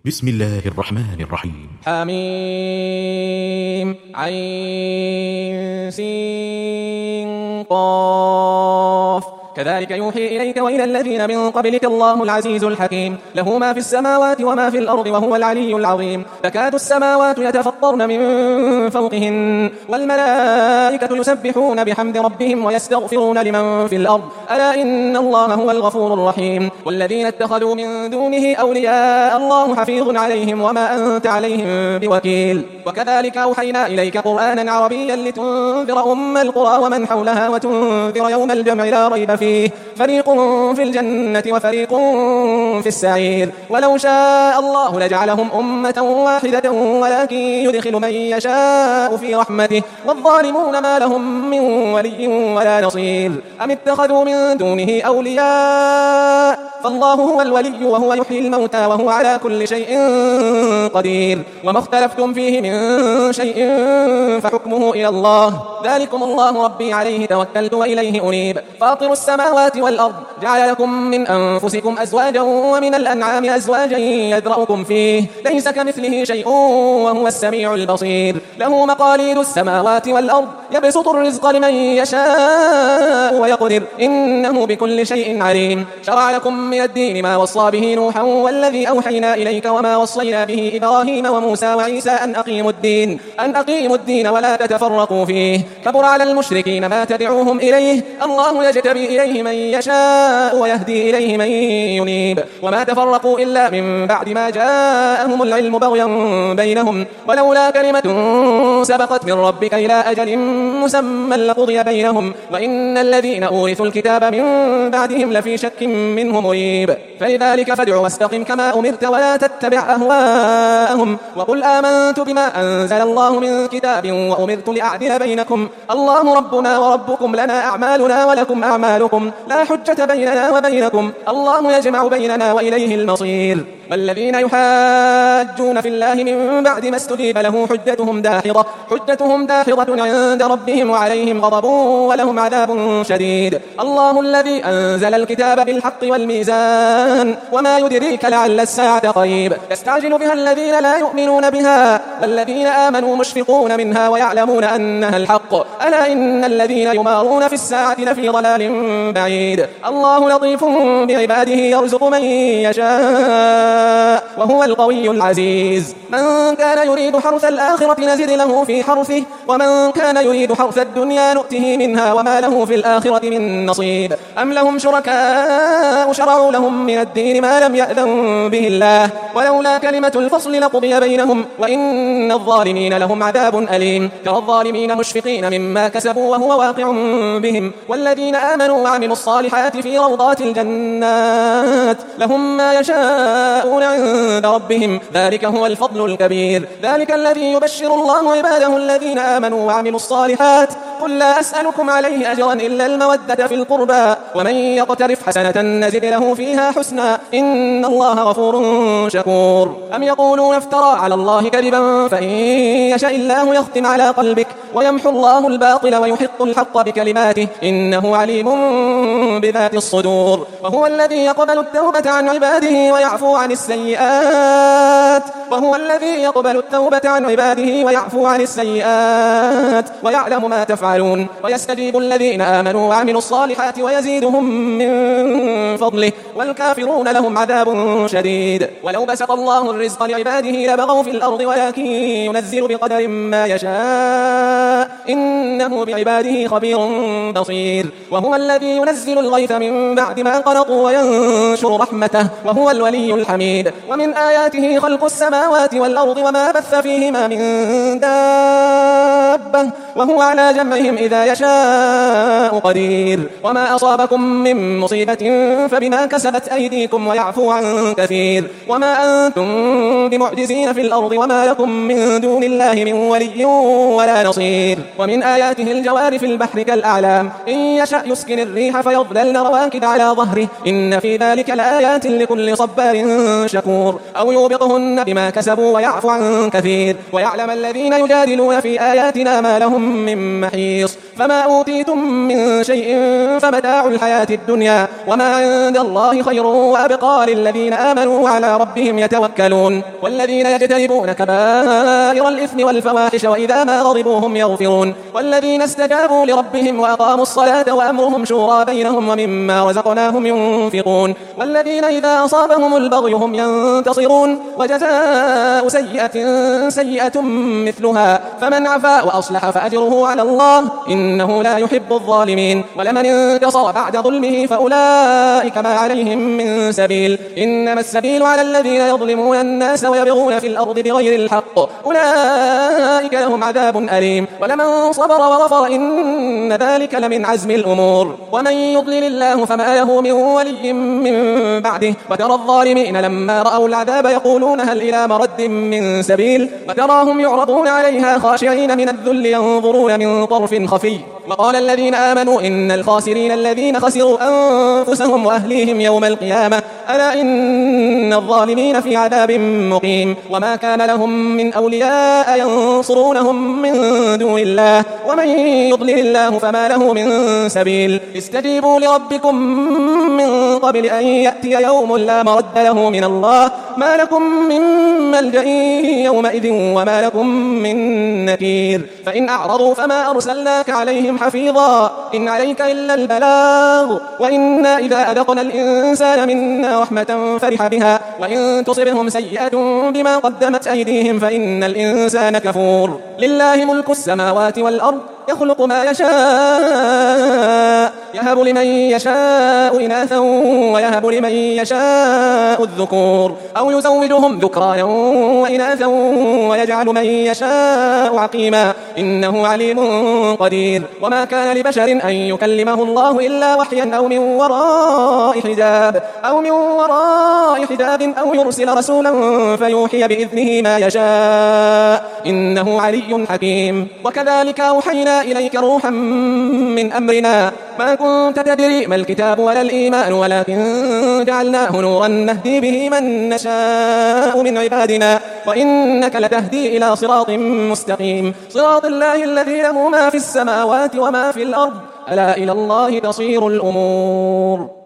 بسم الله الرحمن الرحيم. حميم عين سين قاف كذلك يوحي إليك وإلى الذين من قبلك الله العزيز الحكيم له ما في السماوات وما في الأرض وهو العلي العظيم تكاد السماوات يتفطرن من فوقهن والملائكة يسبحون بحمد ربهم ويستغفرون لمن في الأرض ألا إن الله هو الغفور الرحيم والذين اتخذوا من دونه أولياء الله حفيظ عليهم وما أنت عليهم بوكيل وكذلك أوحينا إليك قرآنا عربيا لتنذر أم القرى ومن حولها وتنذر يوم الجمع لا ريب فيه فريق في الجنة وفريق في السعير ولو شاء الله لجعلهم أمة واحدة ولكن يدخل من يشاء في رحمته والظالمون ما لهم من ولي ولا نصير أم اتخذوا من دونه أولياء فالله هو الولي وهو يحيي الموتى وهو على كل شيء قدير وما اختلفتم فيه من شيء فحكمه إلى الله ذلكم الله ربي عليه توكلت وإليه أنيب فاطر السماوات والأرض جعل لكم من أنفسكم أزواجا ومن الأنعام أزواجا يذرأكم فيه ليس كمثله شيء وهو السميع البصير له مقاليد السماوات والأرض يبسط الرزق لمن يشاء ويقدر إنه بكل شيء عليم شرع لكم من الدين ما وصى به نوحا والذي أوحينا إليك وما وصينا به إبراهيم وموسى وعيسى أن أقيموا الدين ولا تتفرقوا فيه كبر على المشركين ما تدعوهم إليه الله يجتبي إليه من يشاء ويهدي إليه من ينيب وما تفرقوا إلا من بعد ما جاءهم العلم بغيا بينهم ولولا كلمة سبقت من ربك إلى أجل مسمى لقضي بينهم وإن الذين أورثوا الكتاب من بعدهم لفي شك منه مريب فلذلك فادع واستقم كما أمرت ولا تتبع أهواءهم وقل آمنت بما أنزل الله من كتاب وأمرت لأعدل بينكم الله ربنا وربكم لنا أعمالنا ولكم أعمالكم لا حجة بيننا وبينكم الله يجمع بيننا وإليه المصير والذين يحاجون في الله من بعد ما استجيب له حجتهم داحضة عند ربهم وعليهم غضب ولهم عذاب شديد الله الذي أنزل الكتاب بالحق والميزان وما يدريك لعل الساعة قريب يستعجل بها الذين لا يؤمنون بها والذين آمنوا مشفقون منها ويعلمون أنها الحق ألا إن الذين يمارون في الساعة لفي ضلال بعيد الله لطيف بعباده يرزق من يشاء وهو القوي العزيز من كان يريد حرث الآخرة نزد له في حرثه ومن كان يريد حرث الدنيا نؤته منها وما له في الآخرة من نصيب أم لهم شركاء شرعوا لهم من الدين ما لم يأذن به الله ولولا كلمة الفصل لقضي بينهم وإن الظالمين لهم عذاب أليم ترى الظالمين مشفقين مما كسبوا وهو واقع بهم والذين آمنوا وعملوا الصالحات في روضات الجنات لهم ما يشاءون عند ربهم ذلك هو الفضل الكبير ذلك الذي يبشر الله عباده الذين آمنوا وعملوا الصالحات قل لا أسألكم عليه أجرا إلا المودة في القربى ومن يقترف حسنة نزد له فيها حسنا إن الله غفور شكور أم يقولون افترى على الله كذبا فإن يشاء الله يختم على قلبك ويمحو الله الباطل ويحق الحق بكلماته إنه عليم بذات الصدور وهو الذي يقبل التوبة عن عباده ويعفو عن السيئات ويعلم ما تفعلون ويستجيب الذين آمنوا وعملوا الصالحات ويزيدهم من فضله والكافرون لهم عذاب شديد ولو بسط الله الرزق لعباده لبغوا في الأرض ولكن ينزل بقدر ما يشاء إنه بعباده خبير بصير وهو الذي ينزل الغيث من بعد ما قنطوا وينشر رحمته وهو الولي الحميد ومن آياته خلق السماوات والأرض وما بث فيهما من دابة وهو على جمعهم إذا يشاء قدير وما أصابكم من مصيبة فبما كسبت أيديكم ويعفو عن كثير وما أنتم بمعجزين في الأرض وما لكم من دون الله من ولي ولا نصير ومن آياته الجوار في البحر كالأعلام إن يشأ يسكن الريح فيظللن رواكد على ظهره إن في ذلك لآيات لكل صبار شكور أو يوبقهن بما كسبوا ويعفو عن كثير ويعلم الذين يجادلون في آياتنا ما لهم من محيص فما أوتيتم من شيء فمتاع الحياة الدنيا وما عند الله خير وأبقى للذين آمنوا وعلى ربهم يتوكلون والذين يجتنبون كبائر الإثم والفواحش وإذا ما غضبوا هم يغفرون والذين استجابوا لربهم وأقاموا الصلاة وأمرهم شورى بينهم ومما رزقناهم ينفقون والذين إذا أصابهم البغي هم ينتصرون وجزاء سيئة مثلها فمن عفا وأصلح فأجره على الله إنه لا يحب الظالمين ولمن انتصر بعد ظلمه فأولئك ما عليهم من سبيل إنما السبيل على الذين يظلمون الناس ويبغون في الأرض بغير الحق أولئك لهم عذاب أليم ولمن صبر وغفر إن ذلك لمن عزم الأمور ومن يضلل الله فما له من ولي من بعده وترى الظالمين لما رأوا العذاب يقولون هل إلى مرد من سبيل وتراهم يعرضون عليها خاشعين من الذل ينظرون من طرف خفي وقال الذين آمنوا إن الخاسرين الذين خسروا أنفسهم وأهليهم يوم القيامة ألا إن الظالمين في عذاب مقيم وما كان لهم من أولياء ينصرونهم من دون الله ومن يضلل الله فما له من سبيل استجيبوا لربكم من قبل أن يأتي يوم لا مرد له من الله ما لكم من ملجأ يومئذ وما لكم من نكير فإن أعرضوا فما أرسلناك عليهم حفيظا إن عليك إلا البلاغ وإنا إذا أذقنا الإنسان منا رحمة فرح بها وإن تصبهم سيئة بما قدمت أيديهم فإن الإنسان كفور لله ملك السماوات والأرض يخلق ما يشاء يهب لمن يشاء إناثا ويهب لمن يشاء الذكور أو يزوجهم ذكرانا وإناثا ويجعل من يشاء عقيما إنه عليم قدير وما كان لبشر أن يكلمه الله إلا وحيا أو من وراء حجاب أو يرسل رسولا فيوحي بإذنه ما يشاء إنه علي حكيم وكذلك أوحينا إليك روحا من أمرنا ما كنت تدري ما الكتاب ولا الإيمان ولكن جعلناه نورا نهدي به من نشاء من عبادنا وإنك لتهدي إلى صراط مستقيم صراط الله الذي له ما في السماوات وما في الأرض ألا إلى الله تصير الأمور